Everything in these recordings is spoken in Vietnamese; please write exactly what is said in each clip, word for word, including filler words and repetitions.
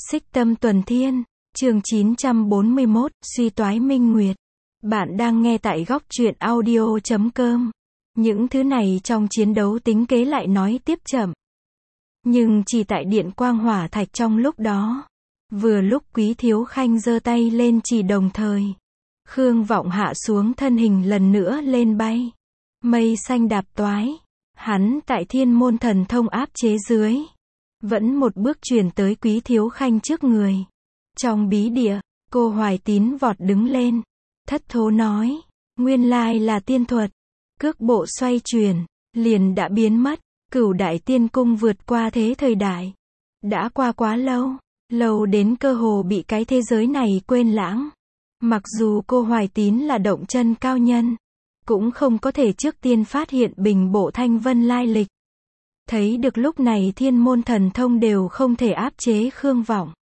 Xích Tâm Tuần Thiên, chương chín trăm bốn mươi mốt, suy toái minh nguyệt. Bạn đang nghe tại góc truyện audio chấm com. Những thứ này trong chiến đấu tính kế lại nói tiếp chậm. Nhưng chỉ tại điện quang hỏa thạch trong lúc đó. Vừa lúc Quý Thiếu Khanh giơ tay lên chỉ đồng thời. Khương Vọng hạ xuống thân hình lần nữa lên bay. Mây xanh đạp toái. Hắn tại thiên môn thần thông áp chế dưới. Vẫn một bước chuyển tới Quý Thiếu Khanh trước người. Trong bí địa, cô Hoài Tín vọt đứng lên. Thất thố nói, nguyên lai là tiên thuật. Cước bộ xoay chuyển, liền đã biến mất. Cửu đại tiên cung vượt qua thế thời đại. Đã qua quá lâu, lâu đến cơ hồ bị cái thế giới này quên lãng. Mặc dù cô Hoài Tín là động chân cao nhân, cũng không có thể trước tiên phát hiện Bình Bộ Thanh Vân lai lịch. Thấy được lúc này thiên môn thần thông đều không thể áp chế Khương Vọng.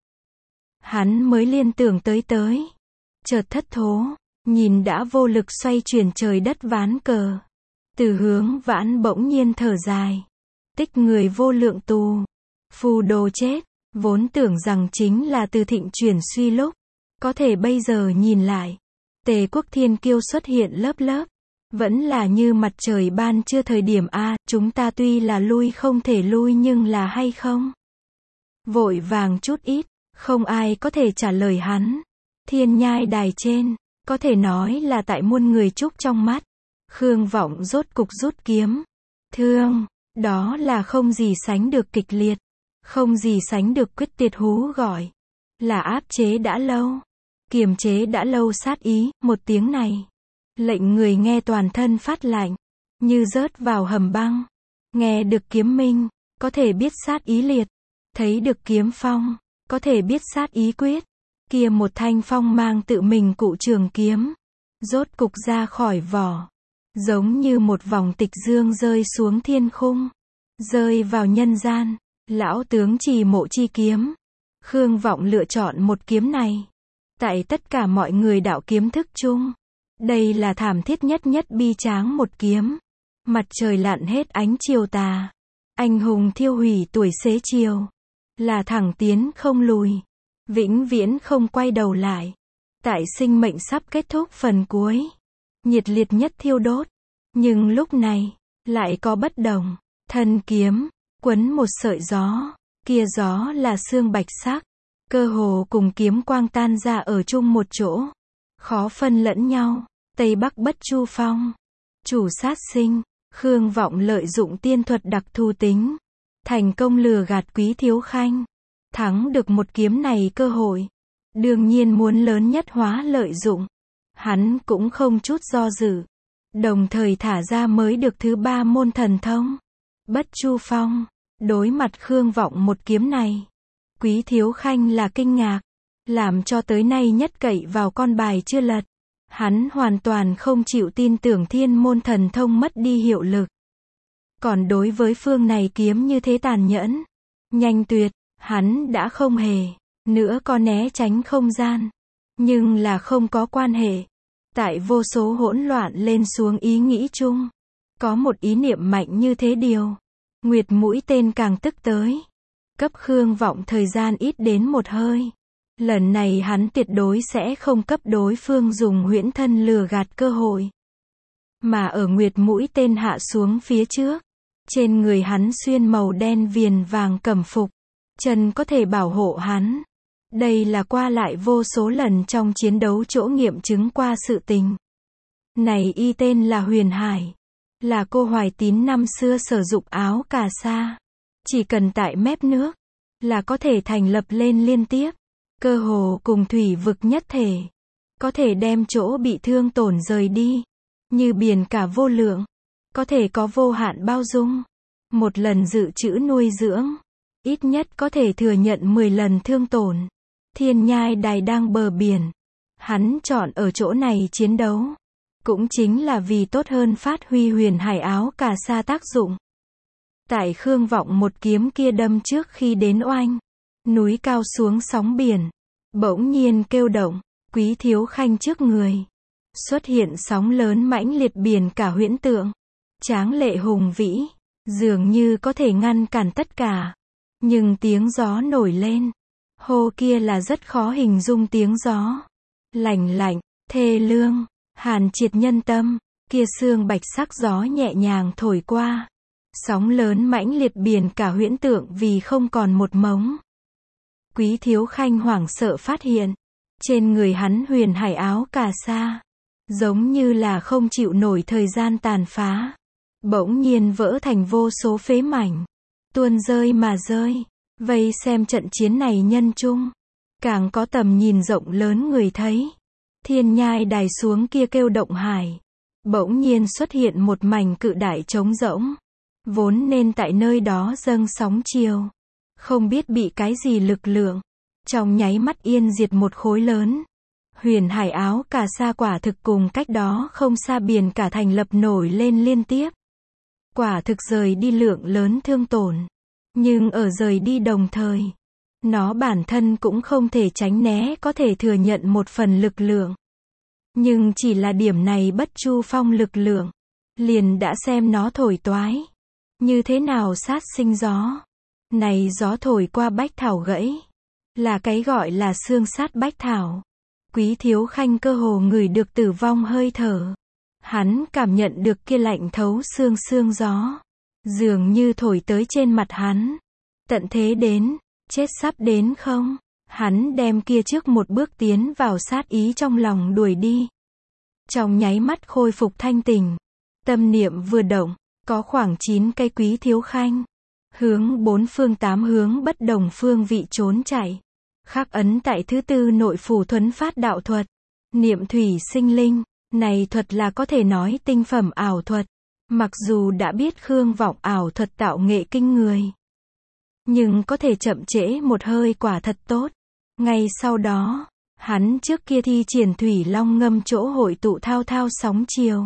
Hắn mới liên tưởng tới tới. Chợt thất thố, nhìn đã vô lực xoay chuyển trời đất ván cờ. Từ Hướng Vãn bỗng nhiên thở dài. Tích người vô lượng tù. Phù đồ chết, vốn tưởng rằng chính là Từ Thịnh chuyển suy lúc. Có thể bây giờ nhìn lại. Tề quốc thiên kiêu xuất hiện lớp lớp. Vẫn là như mặt trời ban trưa thời điểm A, chúng ta tuy là lui không thể lui nhưng là hay không? Vội vàng chút ít, không ai có thể trả lời hắn. Thiên nhai đài trên, có thể nói là tại muôn người chúc trong mắt. Khương Vọng rốt cục rút kiếm. Thương, đó là không gì sánh được kịch liệt. Không gì sánh được quyết tuyệt hú gọi. Là áp chế đã lâu. Kiềm chế đã lâu sát ý, một tiếng này. Lệnh người nghe toàn thân phát lạnh. Như rớt vào hầm băng. Nghe được kiếm minh, có thể biết sát ý liệt. Thấy được kiếm phong, có thể biết sát ý quyết. Kia một thanh phong mang tự mình cụ trường kiếm. Rốt cục ra khỏi vỏ. Giống như một vòng tịch dương rơi xuống thiên khung. Rơi vào nhân gian. Lão tướng Trì Mộ chi kiếm. Khương Vọng lựa chọn một kiếm này. Tại tất cả mọi người đạo kiếm thức chung. Đây là thảm thiết nhất nhất bi tráng một kiếm. Mặt trời lặn hết ánh chiều tà. Anh hùng thiêu hủy tuổi xế chiều. Là thẳng tiến không lùi. Vĩnh viễn không quay đầu lại. Tại sinh mệnh sắp kết thúc phần cuối. Nhiệt liệt nhất thiêu đốt. Nhưng lúc này, lại có bất đồng. Thân kiếm, quấn một sợi gió. Kia gió là xương bạch sắc. Cơ hồ cùng kiếm quang tan ra ở chung một chỗ. Khó phân lẫn nhau. Tây Bắc bất chu phong. Chủ sát sinh. Khương Vọng lợi dụng tiên thuật đặc thù tính. Thành công lừa gạt Quý Thiếu Khanh. Thắng được một kiếm này cơ hội. Đương nhiên muốn lớn nhất hóa lợi dụng. Hắn cũng không chút do dự. Đồng thời thả ra mới được thứ ba môn thần thông. Bất chu phong. Đối mặt Khương Vọng một kiếm này. Quý Thiếu Khanh là kinh ngạc. Làm cho tới nay nhất cậy vào con bài chưa lật. Hắn hoàn toàn không chịu tin tưởng thiên môn thần thông mất đi hiệu lực. Còn đối với phương này kiếm như thế tàn nhẫn, nhanh tuyệt, hắn đã không hề, nữa có né tránh không gian. Nhưng là không có quan hệ. Tại vô số hỗn loạn lên xuống ý nghĩ chung. Có một ý niệm mạnh như thế điều. Nguyệt mũi tên càng tức tới. Cấp Khương Vọng thời gian ít đến một hơi. Lần này hắn tuyệt đối sẽ không cấp đối phương dùng huyễn thân lừa gạt cơ hội. Mà ở nguyệt mũi tên hạ xuống phía trước. Trên người hắn xuyên màu đen viền vàng cẩm phục. Chân có thể bảo hộ hắn. Đây là qua lại vô số lần trong chiến đấu chỗ nghiệm chứng qua sự tình. Này y tên là Huyền Hải. Là cô Hoài Tín năm xưa sử dụng áo cà sa. Chỉ cần tại mép nước. Là có thể thành lập lên liên tiếp. Cơ hồ cùng thủy vực nhất thể. Có thể đem chỗ bị thương tổn rời đi. Như biển cả vô lượng. Có thể có vô hạn bao dung. Một lần dự trữ nuôi dưỡng. Ít nhất có thể thừa nhận mười lần thương tổn. Thiên nhai đài đang bờ biển. Hắn chọn ở chỗ này chiến đấu. Cũng chính là vì tốt hơn phát huy huyền hải áo cà sa tác dụng. Tại Khương Vọng một kiếm kia đâm trước khi đến oanh. Núi cao xuống sóng biển. Bỗng nhiên kêu động. Quý Thiếu Khanh trước người. Xuất hiện sóng lớn mãnh liệt biển cả huyễn tượng. Tráng lệ hùng vĩ. Dường như có thể ngăn cản tất cả. Nhưng tiếng gió nổi lên. Hô kia là rất khó hình dung tiếng gió. Lành lạnh, thê lương, hàn triệt nhân tâm, kia sương bạch sắc gió nhẹ nhàng thổi qua. Sóng lớn mãnh liệt biển cả huyễn tượng vì không còn một mống. Quý Thiếu Khanh hoảng sợ phát hiện, trên người hắn huyền hải áo cà sa, giống như là không chịu nổi thời gian tàn phá. Bỗng nhiên vỡ thành vô số phế mảnh, tuôn rơi mà rơi. Vây xem trận chiến này nhân chung, càng có tầm nhìn rộng lớn người thấy. Thiên nhai đài xuống kia kêu động hải. Bỗng nhiên xuất hiện một mảnh cự đại trống rỗng. Vốn nên tại nơi đó dâng sóng chiều. Không biết bị cái gì lực lượng. Trong nháy mắt yên diệt một khối lớn. Huyền hải áo cà sa quả thực cùng cách đó không xa biển cả thành lập nổi lên liên tiếp. Quả thực rời đi lượng lớn thương tổn. Nhưng ở rời đi đồng thời, nó bản thân cũng không thể tránh né có thể thừa nhận một phần lực lượng. Nhưng chỉ là điểm này bất chu phong lực lượng, liền đã xem nó thổi toái. Như thế nào sát sinh gió? Này gió thổi qua bách thảo gãy, là cái gọi là xương sát bách thảo. Quý Thiếu Khanh cơ hồ ngửi được tử vong hơi thở. Hắn cảm nhận được kia lạnh thấu xương xương gió, dường như thổi tới trên mặt hắn. Tận thế đến, chết sắp đến không? Hắn đem kia trước một bước tiến vào sát ý trong lòng đuổi đi. Trong nháy mắt khôi phục thanh tỉnh. Tâm niệm vừa động, có khoảng chín cây Quý Thiếu Khanh. Hướng bốn phương tám hướng bất đồng phương vị trốn chạy. Khắc ấn tại thứ tư nội phủ thuấn phát đạo thuật. Niệm thủy sinh linh, này thuật là có thể nói tinh phẩm ảo thuật. Mặc dù đã biết Khương Vọng ảo thuật tạo nghệ kinh người, nhưng có thể chậm trễ một hơi quả thật tốt. Ngay sau đó, hắn trước kia thi triển thủy long ngâm chỗ hội tụ thao thao sóng chiều.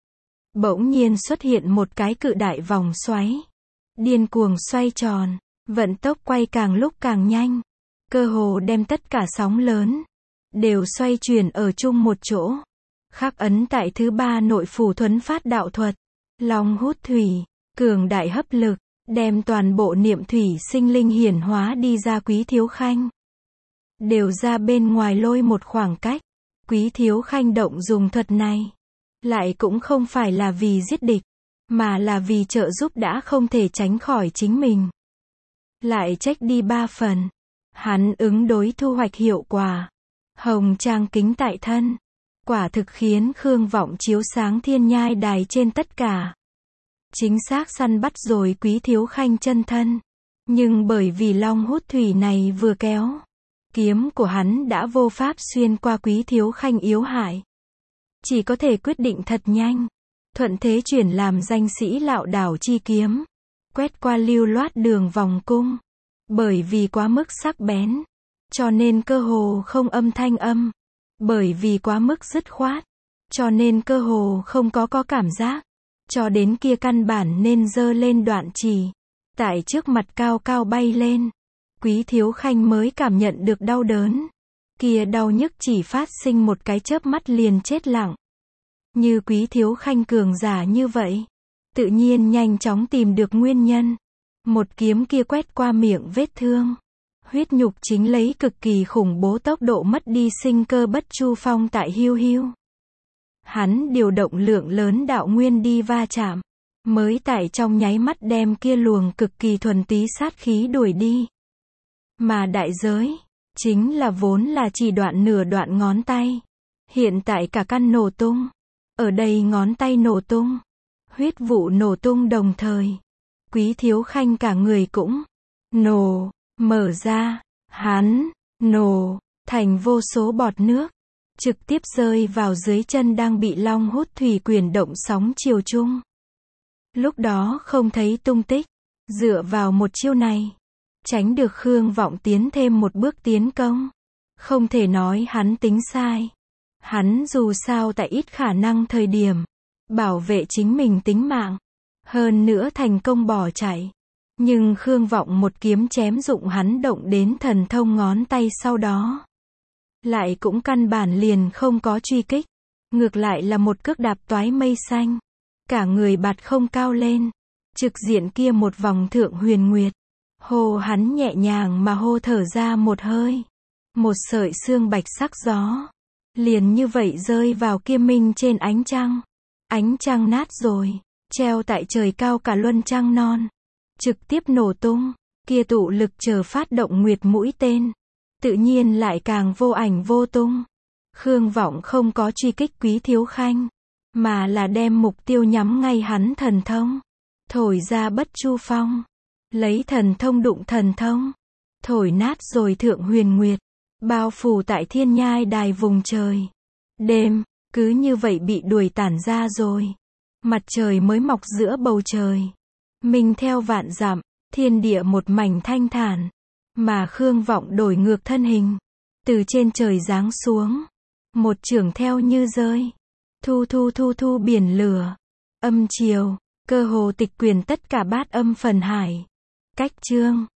Bỗng nhiên xuất hiện một cái cự đại vòng xoáy. Điên cuồng xoay tròn, vận tốc quay càng lúc càng nhanh. Cơ hồ đem tất cả sóng lớn, đều xoay chuyển ở chung một chỗ. Khắc ấn tại thứ ba nội phủ thuấn phát đạo thuật. Long hút thủy, cường đại hấp lực, đem toàn bộ niệm thủy sinh linh hiển hóa đi ra Quý Thiếu Khanh. Đều ra bên ngoài lôi một khoảng cách. Quý Thiếu Khanh động dùng thuật này, lại cũng không phải là vì giết địch, mà là vì trợ giúp đã không thể tránh khỏi chính mình. Lại trách đi ba phần. Hắn ứng đối thu hoạch hiệu quả. Hồng trang kính tại thân. Quả thực khiến Khương Vọng chiếu sáng thiên nhai đài trên tất cả. Chính xác săn bắt rồi Quý Thiếu Khanh chân thân. Nhưng bởi vì long hút thủy này vừa kéo, kiếm của hắn đã vô pháp xuyên qua Quý Thiếu Khanh yếu hại. Chỉ có thể quyết định thật nhanh. Thuận thế chuyển làm danh sĩ lạo đảo chi kiếm. Quét qua lưu loát đường vòng cung. Bởi vì quá mức sắc bén, cho nên cơ hồ không âm thanh âm. Bởi vì quá mức dứt khoát, cho nên cơ hồ không có có cảm giác. Cho đến kia căn bản nên giơ lên đoạn chỉ, tại trước mặt cao cao bay lên. Quý Thiếu Khanh mới cảm nhận được đau đớn. Kia đau nhức chỉ phát sinh một cái chớp mắt liền chết lặng. Như Quý Thiếu Khanh cường giả như vậy, tự nhiên nhanh chóng tìm được nguyên nhân. Một kiếm kia quét qua miệng vết thương. Huyết nhục chính lấy cực kỳ khủng bố tốc độ mất đi sinh cơ bất chu phong tại hiu hiu. Hắn điều động lượng lớn đạo nguyên đi va chạm, mới tại trong nháy mắt đem kia luồng cực kỳ thuần túy sát khí đuổi đi. Mà đại giới, chính là vốn là chỉ đoạn nửa đoạn ngón tay. Hiện tại cả căn nổ tung. Ở đây ngón tay nổ tung. Huyết vụ nổ tung đồng thời. Quý Thiếu Khanh cả người cũng nổ, mở ra, hắn nổ thành vô số bọt nước, trực tiếp rơi vào dưới chân đang bị long hút thủy quyển động sóng chiều chung. Lúc đó không thấy tung tích, dựa vào một chiêu này, tránh được Khương Vọng tiến thêm một bước tiến công. Không thể nói hắn tính sai. Hắn dù sao tại ít khả năng thời điểm, bảo vệ chính mình tính mạng. Hơn nữa thành công bỏ chạy. Nhưng Khương Vọng một kiếm chém dụng hắn động đến thần thông ngón tay sau đó. Lại cũng căn bản liền không có truy kích. Ngược lại là một cước đạp toái mây xanh. Cả người bạt không cao lên. Trực diện kia một vòng thượng huyền nguyệt. Hô hắn nhẹ nhàng mà hô thở ra một hơi. Một sợi sương bạch sắc gió. Liền như vậy rơi vào kia minh trên ánh trăng. Ánh trăng nát rồi. Treo tại trời cao cả luân trăng non. Trực tiếp nổ tung. Kia tụ lực chờ phát động nguyệt mũi tên. Tự nhiên lại càng vô ảnh vô tung. Khương Vọng không có truy kích Quý Thiếu Khanh. Mà là đem mục tiêu nhắm ngay hắn thần thông. Thổi ra bất chu phong. Lấy thần thông đụng thần thông. Thổi nát rồi thượng huyền nguyệt. Bao phủ tại thiên nhai đài vùng trời. Đêm, cứ như vậy bị đuổi tản ra rồi. Mặt trời mới mọc giữa bầu trời. Minh theo vạn dặm, thiên địa một mảnh thanh thản. Mà Khương Vọng đổi ngược thân hình. Từ trên trời giáng xuống. Một chưởng theo như rơi. Thu thu thu thu biển lửa. Âm chiều, cơ hồ tịch quyền tất cả bát âm phần hải. Cách chương